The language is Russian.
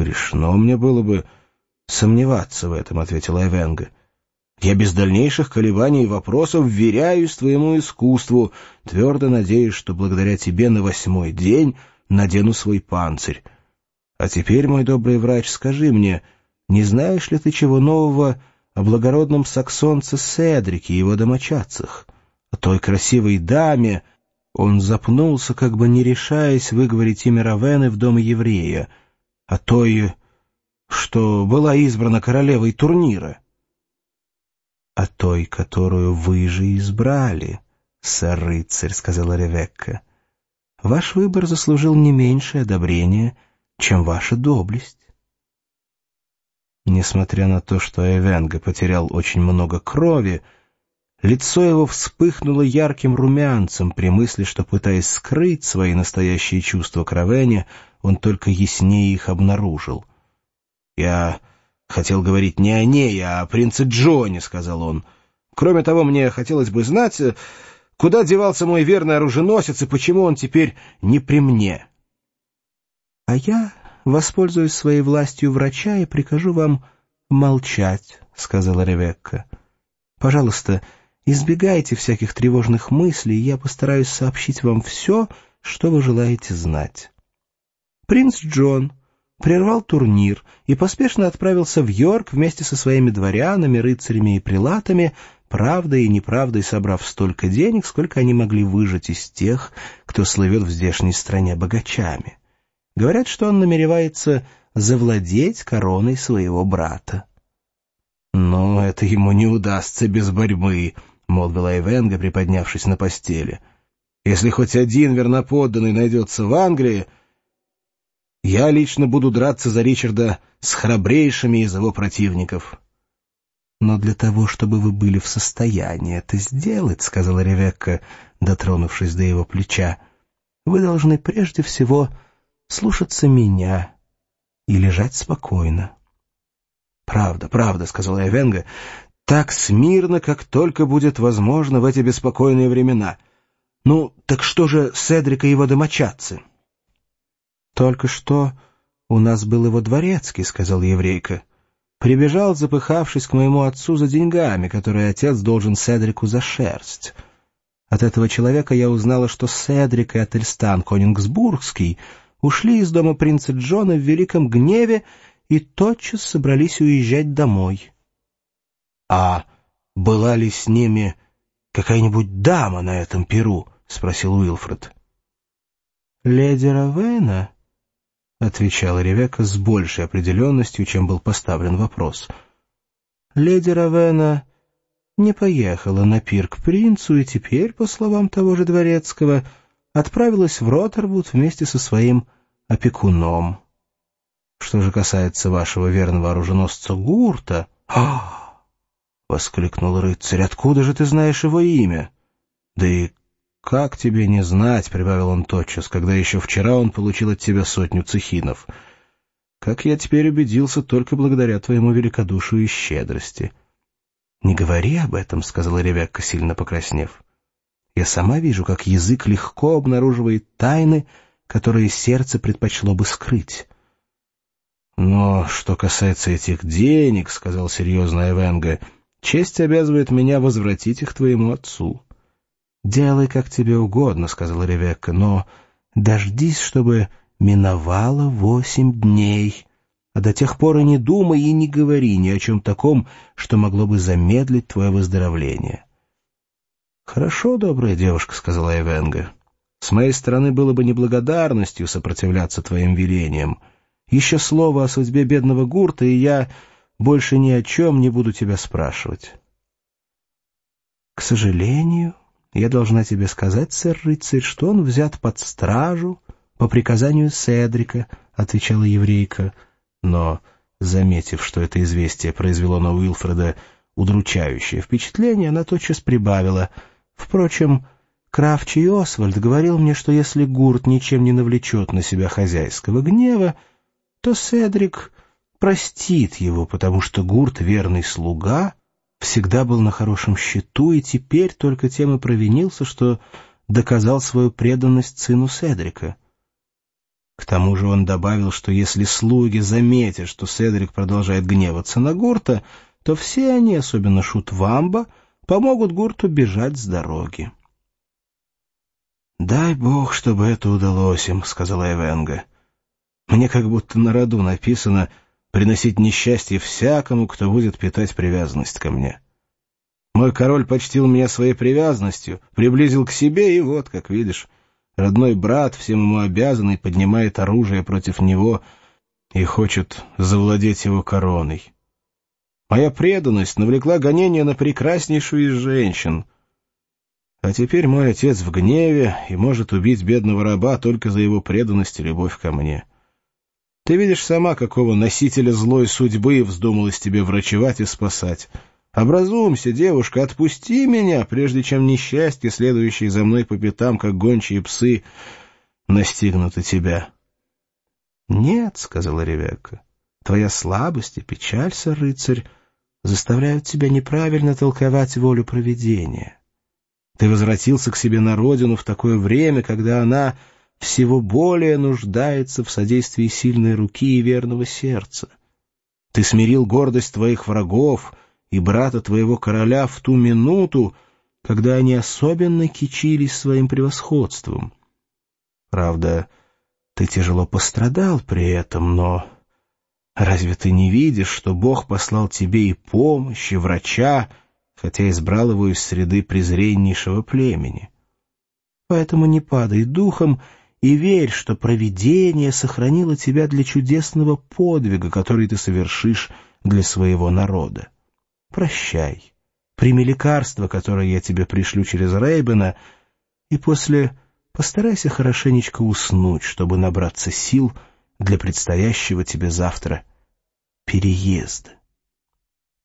«Грешно мне было бы сомневаться в этом», — ответил Айвенго. «Я без дальнейших колебаний и вопросов вверяюсь твоему искусству, твердо надеюсь, что благодаря тебе на 8-й день надену свой панцирь. А теперь, мой добрый врач, скажи мне, не знаешь ли ты чего нового о благородном саксонце Седрике и его домочадцах, о той красивой даме?» Он запнулся, как бы не решаясь выговорить имя Равены в доме еврея, о той, что была избрана королевой турнира. «О той, которую вы же избрали, сэр-рыцарь», — сказала Ревекка. «Ваш выбор заслужил не меньшее одобрение, чем ваша доблесть». Несмотря на то, что Айвенго потерял очень много крови, лицо его вспыхнуло ярким румянцем при мысли, что, пытаясь скрыть свои настоящие чувства к Равене, он только яснее их обнаружил. «Я хотел говорить не о ней, а о принце Джоне», — сказал он. «Кроме того, мне хотелось бы знать, куда девался мой верный оруженосец и почему он теперь не при мне». «А я воспользуюсь своей властью врача и прикажу вам молчать», — сказала Ревекка. «Пожалуйста, избегайте всяких тревожных мыслей, и я постараюсь сообщить вам все, что вы желаете знать. Принц Джон прервал турнир и поспешно отправился в Йорк вместе со своими дворянами, рыцарями и прилатами, правдой и неправдой собрав столько денег, сколько они могли выжать из тех, кто слывет в здешней стране богачами. Говорят, что он намеревается завладеть короной своего брата». «Но это ему не удастся без борьбы», — молвил Айвенго, приподнявшись на постели. «Если хоть один верноподданный найдется в Англии, я лично буду драться за Ричарда с храбрейшими из его противников». «Но для того, чтобы вы были в состоянии это сделать, — сказала Ревекка, дотронувшись до его плеча, — вы должны прежде всего слушаться меня и лежать спокойно». «Правда, правда, — сказал Айвенго, — так смирно, как только будет возможно в эти беспокойные времена. Ну, так что же Седрик и его домочадцы?» «Только что у нас был его дворецкий, — сказал еврейка. Прибежал, запыхавшись, к моему отцу за деньгами, которые отец должен Седрику за шерсть. От этого человека я узнала, что Седрик и Ательстан Конингсбургский ушли из дома принца Джона в великом гневе и тотчас собрались уезжать домой». «А была ли с ними какая-нибудь дама на этом пиру?» — спросил Уилфред. «Леди Равена», — отвечала Ревекка с большей определенностью, чем был поставлен вопрос. «Леди Равена не поехала на пир к принцу и теперь, по словам того же дворецкого, отправилась в Роттервуд вместе со своим опекуном. Что же касается вашего верного оруженосца Гурта...» — воскликнул рыцарь. «Откуда же ты знаешь его имя?» «Да и как тебе не знать, — прибавил он тотчас, — когда еще вчера он получил от тебя 100 цехинов. Как я теперь убедился только благодаря твоему великодушию и щедрости». «Не говори об этом, — сказала Ревекка, сильно покраснев. Я сама вижу, как язык легко обнаруживает тайны, которые сердце предпочло бы скрыть». «Но что касается этих денег, — сказал серьезно Айвенго, — честь обязывает меня возвратить их твоему отцу». «Делай, как тебе угодно, — сказала Ревекка, — но дождись, чтобы миновало 8 дней, а до тех пор и не думай и не говори ни о чем таком, что могло бы замедлить твое выздоровление». «Хорошо, добрая девушка, — сказала Айвенго, — с моей стороны было бы неблагодарностью сопротивляться твоим велениям. Еще слово о судьбе бедного Гурта, и я больше ни о чем не буду тебя спрашивать». «К сожалению, я должна тебе сказать, сэр-рыцарь, что он взят под стражу по приказанию Седрика», — отвечала еврейка. Но, заметив, что это известие произвело на Уилфреда удручающее впечатление, она тотчас прибавила: «Впрочем, Кравчий Освальд говорил мне, что если Гурт ничем не навлечет на себя хозяйского гнева, то Седрик простит его, потому что Гурт, верный слуга, всегда был на хорошем счету и теперь только тем и провинился, что доказал свою преданность сыну Седрика». К тому же он добавил, что если слуги заметят, что Седрик продолжает гневаться на Гурта, то все они, особенно шут Вамба, помогут Гурту бежать с дороги. «Дай бог, чтобы это удалось им», — сказала Эвенга. «Мне как будто на роду написано приносить несчастье всякому, кто будет питать привязанность ко мне. Мой король почтил меня своей привязанностью, приблизил к себе, и вот, как видишь, родной брат, всем ему обязанный, поднимает оружие против него и хочет завладеть его короной. Моя преданность навлекла гонение на прекраснейшую из женщин. А теперь мой отец в гневе и может убить бедного раба только за его преданность и любовь ко мне. Ты видишь сама, какого носителя злой судьбы вздумалось тебе врачевать и спасать. Образумься, девушка, отпусти меня, прежде чем несчастье, следующие за мной по пятам, как гончие псы, настигнут и тебя». «Нет», — сказала Ревекка, — «твоя слабость и печаль, сэр-рыцарь, заставляют тебя неправильно толковать волю провидения. Ты возвратился к себе на родину в такое время, когда она всего более нуждается в содействии сильной руки и верного сердца. Ты смирил гордость твоих врагов и брата твоего короля в ту минуту, когда они особенно кичились своим превосходством. Правда, ты тяжело пострадал при этом, но разве ты не видишь, что Бог послал тебе и помощь, и врача, хотя избрал его из среды презреннейшего племени? Поэтому не падай духом и верь, что провидение сохранило тебя для чудесного подвига, который ты совершишь для своего народа. Прощай, прими лекарство, которое я тебе пришлю через Рейбена, и после постарайся хорошенечко уснуть, чтобы набраться сил для предстоящего тебе завтра переезда.